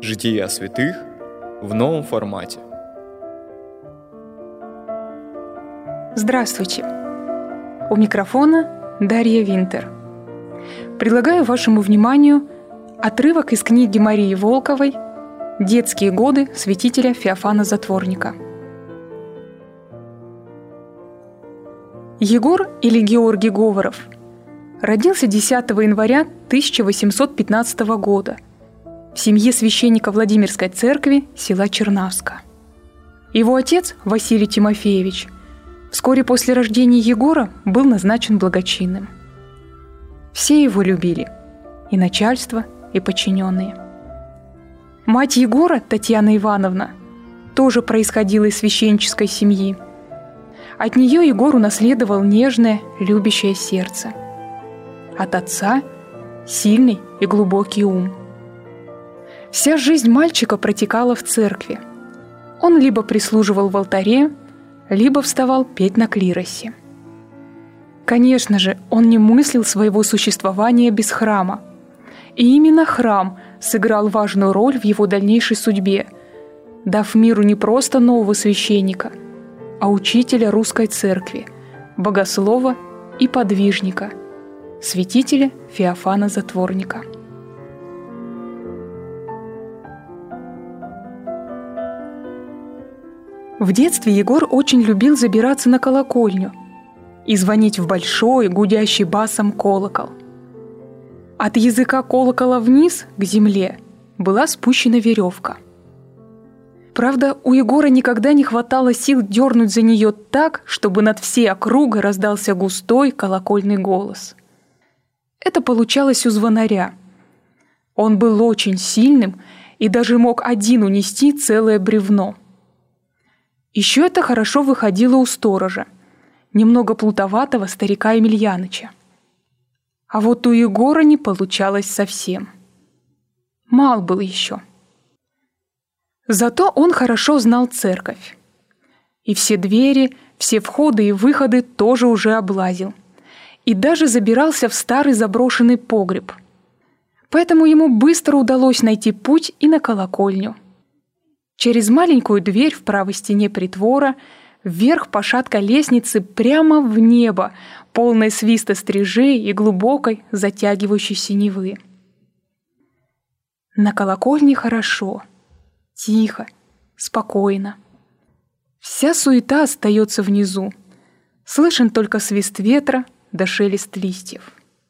Жития святых в новом формате. Здравствуйте! У микрофона Дарья Винтер. Предлагаю вашему вниманию отрывок из книги Марии Волковой «Детские годы святителя Феофана Затворника». Егор или Георгий Говоров родился 10 января 1815 года в семье священника Владимирской церкви села Чернавска. Его отец, Василий Тимофеевич, вскоре после рождения Егора был назначен благочинным. Все его любили – и начальство, и подчиненные. Мать Егора, Татьяна Ивановна, тоже происходила из священнической семьи. От нее Егор унаследовал нежное, любящее сердце. От отца – сильный и глубокий ум. Вся жизнь мальчика протекала в церкви. Он либо прислуживал в алтаре, либо вставал петь на клиросе. Конечно же, он не мыслил своего существования без храма. И именно храм сыграл важную роль в его дальнейшей судьбе, дав миру не просто нового священника, а учителя русской церкви, богослова и подвижника, святителя Феофана Затворника. В детстве Егор очень любил забираться на колокольню и звонить в большой, гудящий басом колокол. От языка колокола вниз, к земле, была спущена веревка. Правда, у Егора никогда не хватало сил дернуть за нее так, чтобы над всей округой раздался густой колокольный голос. Это получалось у звонаря. Он был очень сильным и даже мог один унести целое бревно. Еще это хорошо выходило у сторожа, немного плутоватого старика Емельяныча. А вот у Егора не получалось совсем. Мал был еще. Зато он хорошо знал церковь. И все двери, все входы и выходы тоже уже облазил. И даже забирался в старый заброшенный погреб. Поэтому ему быстро удалось найти путь и на колокольню. Через маленькую дверь в правой стене притвора вверх по шаткой лестнице прямо в небо, полное свиста стрижей и глубокой, затягивающей синевы. На колокольне хорошо. Тихо, спокойно. Вся суета остается внизу. Слышен только свист ветра да шелест листьев.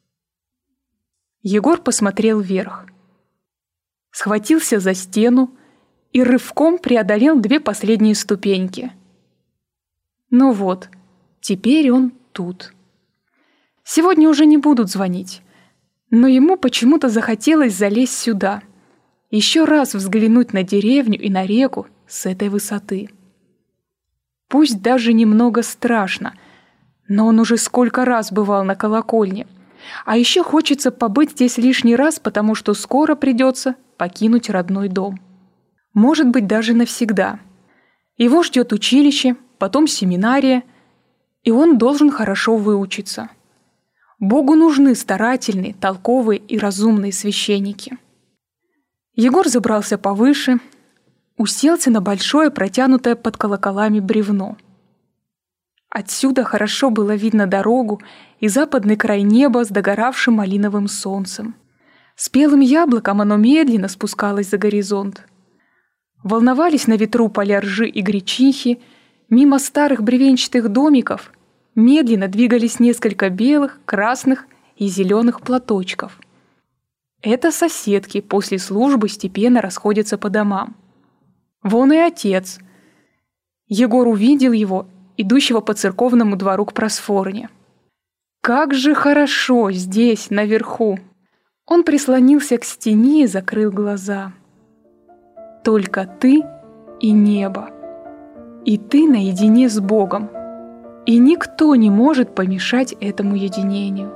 Егор посмотрел вверх. Схватился за стену и рывком преодолел 2 последние ступеньки. Ну вот, теперь он тут. Сегодня уже не будут звонить, но ему почему-то захотелось залезть сюда, еще раз взглянуть на деревню и на реку с этой высоты. Пусть даже немного страшно, но он уже сколько раз бывал на колокольне, а еще хочется побыть здесь лишний раз, потому что скоро придется покинуть родной дом. Может быть, даже навсегда. Его ждет училище, потом семинария, и он должен хорошо выучиться. Богу нужны старательные, толковые и разумные священники. Егор забрался повыше, уселся на большое, протянутое под колоколами бревно. Отсюда хорошо было видно дорогу и западный край неба с догоравшим малиновым солнцем. Спелым яблоком оно медленно спускалось за горизонт. Волновались на ветру поля ржи и гречихи, мимо старых бревенчатых домиков медленно двигались несколько белых, красных и зеленых платочков. Это соседки после службы степенно расходятся по домам. Вон и отец. Егор увидел его, идущего по церковному двору к просфорне. Как же хорошо здесь, наверху! Он прислонился к стене и закрыл глаза. Только ты и небо. И ты наедине с Богом. И никто не может помешать этому единению.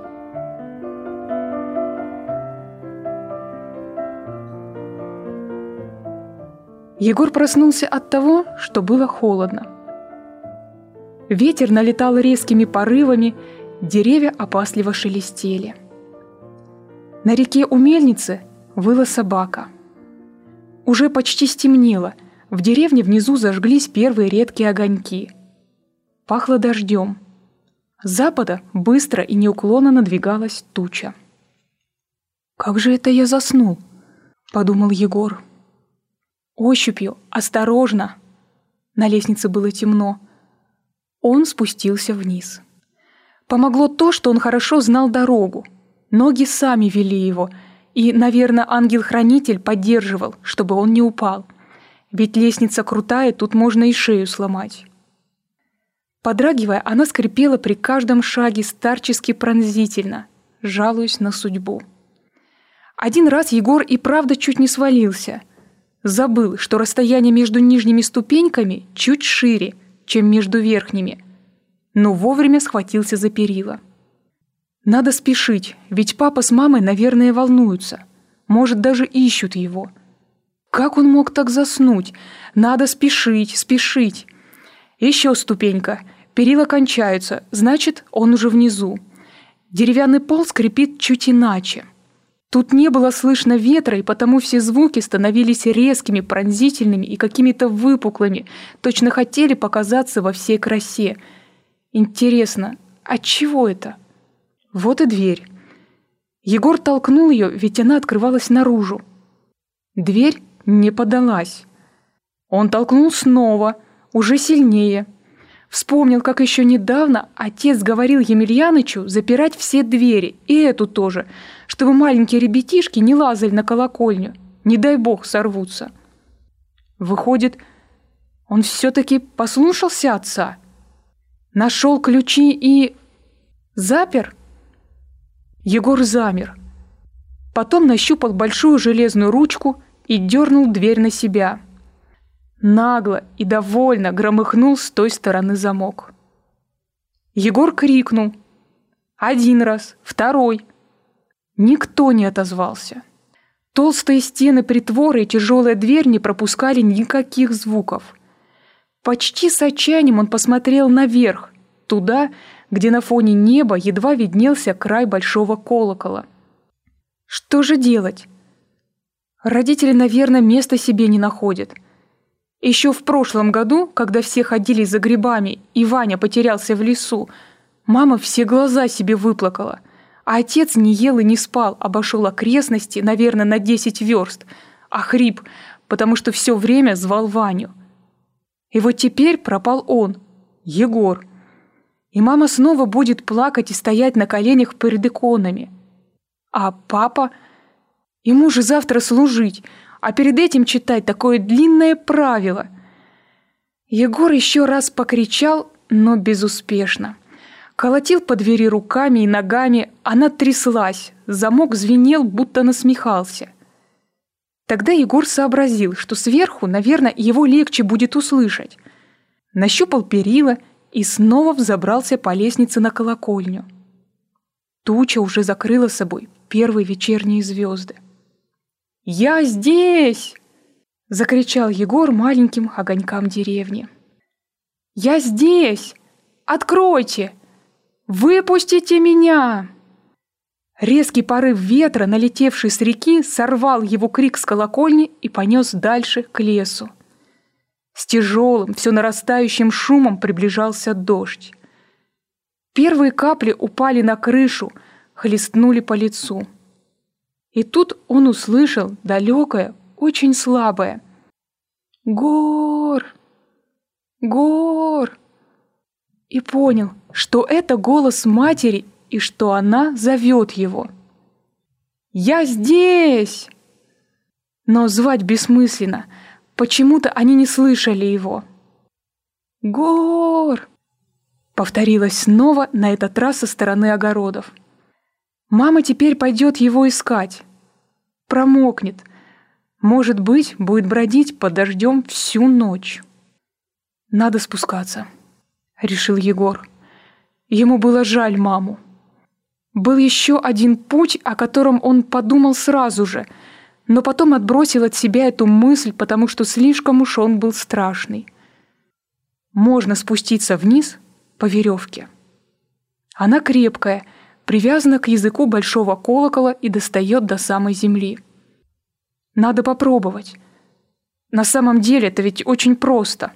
Егор проснулся от того, что было холодно. Ветер налетал резкими порывами, деревья опасливо шелестели. На реке у мельницы выла собака. Уже почти стемнело. В деревне внизу зажглись первые редкие огоньки. Пахло дождем. С запада быстро и неуклонно надвигалась туча. «Как же это я заснул?» — подумал Егор. Ощупью, осторожно. На лестнице было темно. Он спустился вниз. Помогло то, что он хорошо знал дорогу. Ноги сами вели его, и, наверное, ангел-хранитель поддерживал, чтобы он не упал. Ведь лестница крутая, тут можно и шею сломать. Подрагивая, она скрипела при каждом шаге старчески пронзительно, жалуясь на судьбу. Один раз Егор и правда чуть не свалился. Забыл, что расстояние между нижними ступеньками чуть шире, чем между верхними, но вовремя схватился за перила. Надо спешить, ведь папа с мамой, наверное, волнуются. Может, даже ищут его. Как он мог так заснуть? Надо спешить, спешить. Еще ступенька. Перила кончаются, значит, он уже внизу. Деревянный пол скрипит чуть иначе. Тут не было слышно ветра, и потому все звуки становились резкими, пронзительными и какими-то выпуклыми, точно хотели показаться во всей красе. Интересно, отчего это? Вот и дверь. Егор толкнул ее, ведь она открывалась наружу. Дверь не поддалась. Он толкнул снова, уже сильнее. Вспомнил, как еще недавно отец говорил Емельянычу запирать все двери, и эту тоже, чтобы маленькие ребятишки не лазали на колокольню, не дай бог сорвутся. Выходит, он все-таки послушался отца? Нашел ключи и... запер? Егор замер. Потом нащупал большую железную ручку и дернул дверь на себя. Нагло и довольно громыхнул с той стороны замок. Егор крикнул. Один раз, второй. Никто не отозвался. Толстые стены притвора и тяжелая дверь не пропускали никаких звуков. Почти с отчаянием он посмотрел наверх, туда, где на фоне неба едва виднелся край большого колокола. Что же делать? Родители, наверное, места себе не находят. Еще в прошлом году, когда все ходили за грибами и Ваня потерялся в лесу, мама все глаза себе выплакала, а отец не ел и не спал, обошел окрестности, наверное, на 10 верст, охрип, потому что все время звал Ваню. И вот теперь пропал он, Егор. И мама снова будет плакать и стоять на коленях перед иконами. А папа? Ему же завтра служить, а перед этим читать такое длинное правило. Егор еще раз покричал, но безуспешно. Колотил по двери руками и ногами, она тряслась, замок звенел, будто насмехался. Тогда Егор сообразил, что сверху, наверное, его легче будет услышать. Нащупал перила и снова взобрался по лестнице на колокольню. Туча уже закрыла собой первые вечерние звезды. «Я здесь!» — закричал Егор маленьким огонькам деревни. «Я здесь! Откройте! Выпустите меня!» Резкий порыв ветра, налетевший с реки, сорвал его крик с колокольни и понес дальше к лесу. С тяжелым, все нарастающим шумом приближался дождь. Первые капли упали на крышу, хлестнули по лицу. И тут он услышал далекое, очень слабое «Гор! Гор!» и понял, что это голос матери и что она зовет его. «Я здесь!» Но звать бессмысленно, почему-то они не слышали его. «Гор!» повторилось снова, на этот раз со стороны огородов. Мама теперь пойдет его искать. Промокнет. Может быть, будет бродить под дождем всю ночь. «Надо спускаться», — решил Егор. Ему было жаль маму. Был еще один путь, о котором он подумал сразу же, но потом отбросил от себя эту мысль, потому что слишком уж он был страшный. Можно спуститься вниз по веревке. Она крепкая, привязана к языку большого колокола и достает до самой земли. Надо попробовать. На самом деле это ведь очень просто.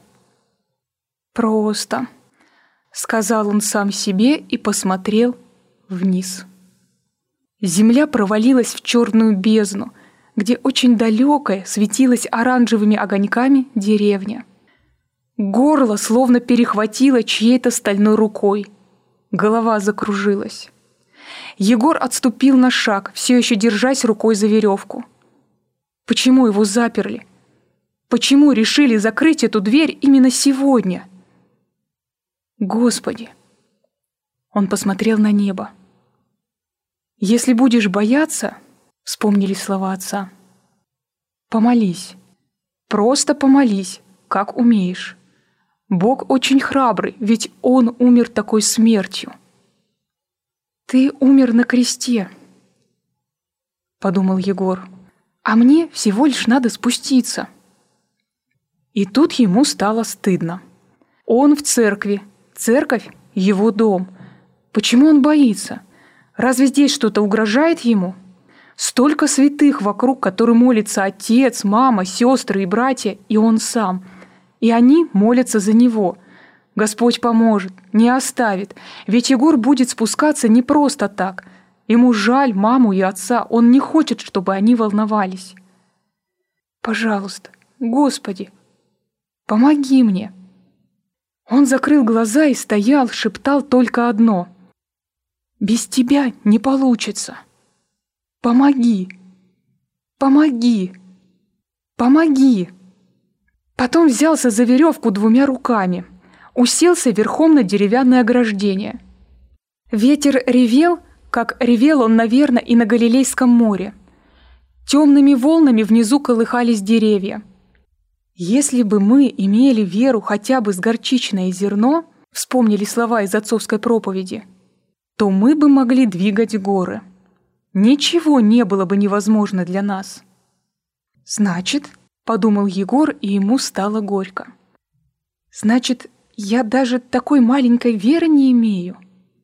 Просто, сказал он сам себе и посмотрел вниз. Земля провалилась в черную бездну, где очень далекая светилась оранжевыми огоньками деревня. Горло словно перехватило чьей-то стальной рукой. Голова закружилась. Егор отступил на шаг, все еще держась рукой за веревку. Почему его заперли? Почему решили закрыть эту дверь именно сегодня? Господи! Он посмотрел на небо. «Если будешь бояться, — вспомнили слова отца, — помолись, просто помолись, как умеешь. Бог очень храбрый, ведь Он умер такой смертью». «Ты умер на кресте, — подумал Егор, — а мне всего лишь надо спуститься». И тут ему стало стыдно. Он в церкви, церковь — его дом. Почему он боится? Разве здесь что-то угрожает ему? Столько святых вокруг, которым молится отец, мама, сестры и братья, и он сам. И они молятся за него. Господь поможет, не оставит, ведь Егор будет спускаться не просто так. Ему жаль маму и отца, он не хочет, чтобы они волновались. «Пожалуйста, Господи, помоги мне». Он закрыл глаза и стоял, шептал только одно: «Без тебя не получится. Помоги, помоги, помоги». Потом взялся за веревку двумя руками, уселся верхом на деревянное ограждение. Ветер ревел, как ревел он, наверное, и на Галилейском море. Темными волнами внизу колыхались деревья. «Если бы мы имели веру хотя бы с горчичное зерно, — вспомнили слова из отцовской проповеди, — то мы бы могли двигать горы. Ничего не было бы невозможно для нас». «Значит, — подумал Егор, и ему стало горько, — значит, я даже такой маленькой веры не имею.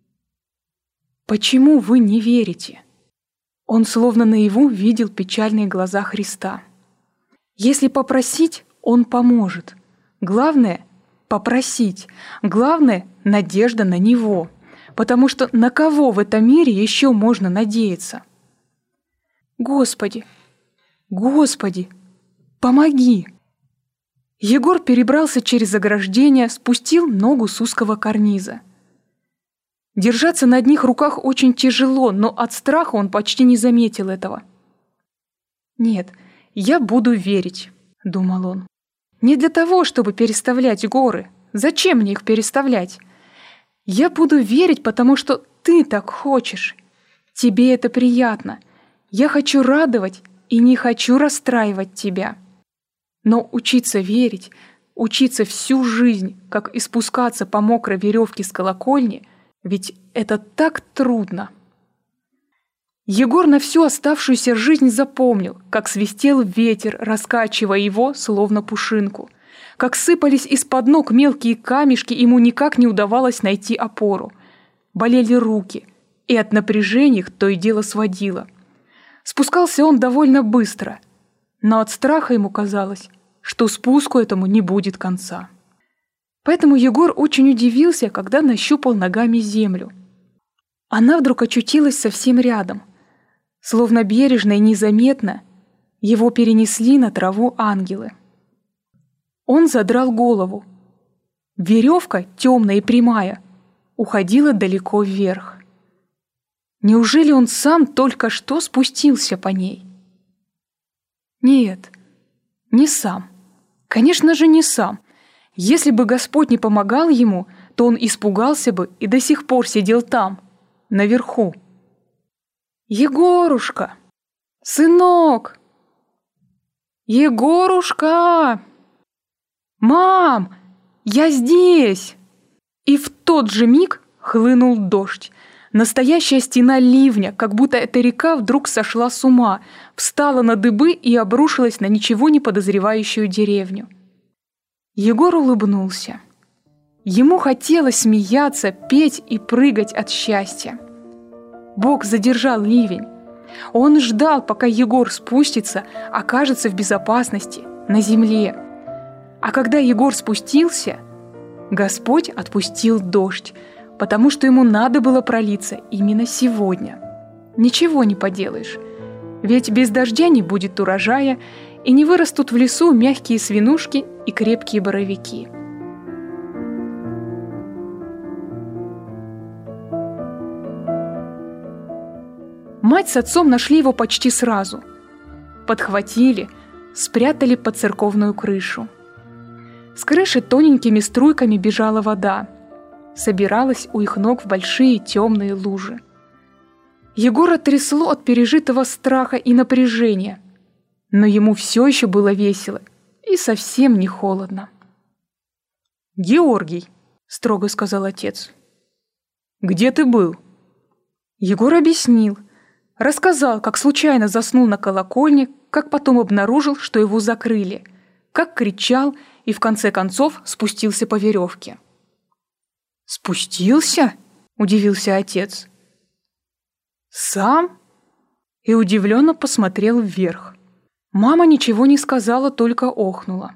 Почему вы не верите?» Он словно наяву видел печальные глаза Христа. Если попросить, Он поможет. Главное — попросить. Главное — надежда на Него. Потому что на кого в этом мире еще можно надеяться? «Господи, Господи, помоги!» Егор перебрался через ограждение, спустил ногу с узкого карниза. Держаться на одних руках очень тяжело, но от страха он почти не заметил этого. «Нет, я буду верить», — думал он. «Не для того, чтобы переставлять горы. Зачем мне их переставлять? Я буду верить, потому что ты так хочешь. Тебе это приятно. Я хочу радовать и не хочу расстраивать тебя. Но учиться верить, учиться всю жизнь, как и спускаться по мокрой веревке с колокольни, ведь это так трудно». Егор на всю оставшуюся жизнь запомнил, как свистел ветер, раскачивая его, словно пушинку, как сыпались из-под ног мелкие камешки, ему никак не удавалось найти опору. Болели руки, и от напряжения их то и дело сводило. Спускался он довольно быстро, но от страха ему казалось, что спуску этому не будет конца. Поэтому Егор очень удивился, когда нащупал ногами землю. Она вдруг очутилась совсем рядом. Словно бережно и незаметно его перенесли на траву ангелы. Он задрал голову. Веревка, темная и прямая, уходила далеко вверх. Неужели он сам только что спустился по ней? Нет, не сам. Конечно же, не сам. Если бы Господь не помогал ему, то он испугался бы и до сих пор сидел там, наверху. «Егорушка! Сынок! Егорушка! Мам! Я здесь!» И в тот же миг хлынул дождь. Настоящая стена ливня, как будто эта река вдруг сошла с ума, встала на дыбы и обрушилась на ничего не подозревающую деревню. Егор улыбнулся. Ему хотелось смеяться, петь и прыгать от счастья. Бог задержал ливень. Он ждал, пока Егор спустится, окажется в безопасности, на земле. А когда Егор спустился, Господь отпустил дождь, потому что ему надо было пролиться именно сегодня. Ничего не поделаешь, ведь без дождя не будет урожая, и не вырастут в лесу мягкие свинушки и крепкие боровики. Мать с отцом нашли его почти сразу. Подхватили, спрятали под церковную крышу. С крыши тоненькими струйками бежала вода. Собиралась у их ног в большие темные лужи. Егора трясло от пережитого страха и напряжения, но ему все еще было весело и совсем не холодно. «Георгий», — строго сказал отец, — «где ты был?» Егор объяснил, рассказал, как случайно заснул на колокольне, как потом обнаружил, что его закрыли, как кричал и в конце концов спустился по веревке. «Спустился?» — удивился отец. «Сам?» И удивленно посмотрел вверх. Мама ничего не сказала, только охнула.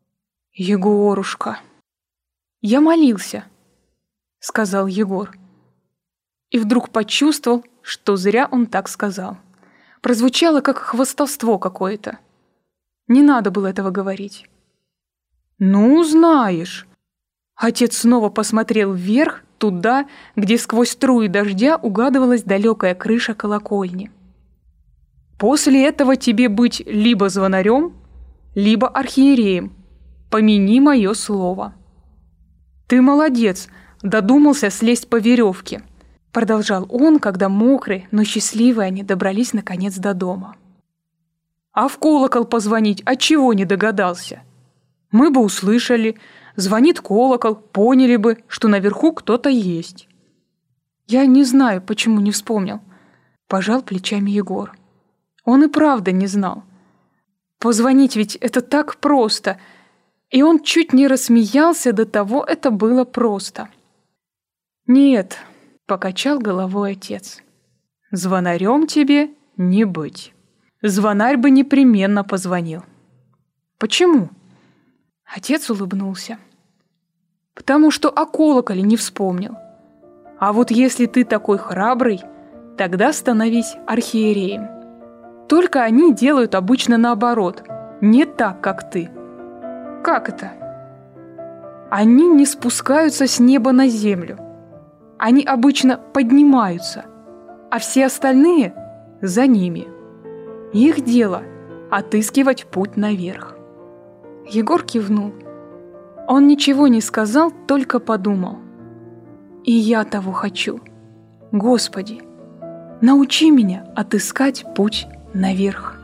«Егорушка!» «Я молился», — сказал Егор. И вдруг почувствовал, что зря он так сказал. Прозвучало, как хвастовство какое-то. Не надо было этого говорить. «Ну, знаешь». Отец снова посмотрел вверх, туда, где сквозь струи дождя угадывалась далекая крыша колокольни. «После этого тебе быть либо звонарем, либо архиереем. Помяни мое слово». «Ты молодец, додумался слезть по веревке», — продолжал он, когда мокрые, но счастливые они добрались наконец до дома. «А в колокол позвонить отчего не догадался? Мы бы услышали, звонит колокол, поняли бы, что наверху кто-то есть». «Я не знаю, почему не вспомнил», — пожал плечами Егор. Он и правда не знал. Позвонить ведь это так просто, и он чуть не рассмеялся, до того это было просто. «Нет», — покачал головой отец, — «звонарем тебе не быть. Звонарь бы непременно позвонил». «Почему?» Отец улыбнулся. «Потому что о колоколе не вспомнил. А вот если ты такой храбрый, тогда становись архиереем. Только они делают обычно наоборот, не так, как ты». «Как это?» «Они не спускаются с неба на землю. Они обычно поднимаются, а все остальные за ними. Их дело — отыскивать путь наверх». Егор кивнул. Он ничего не сказал, только подумал. «И я того хочу. Господи, научи меня отыскать путь наверх».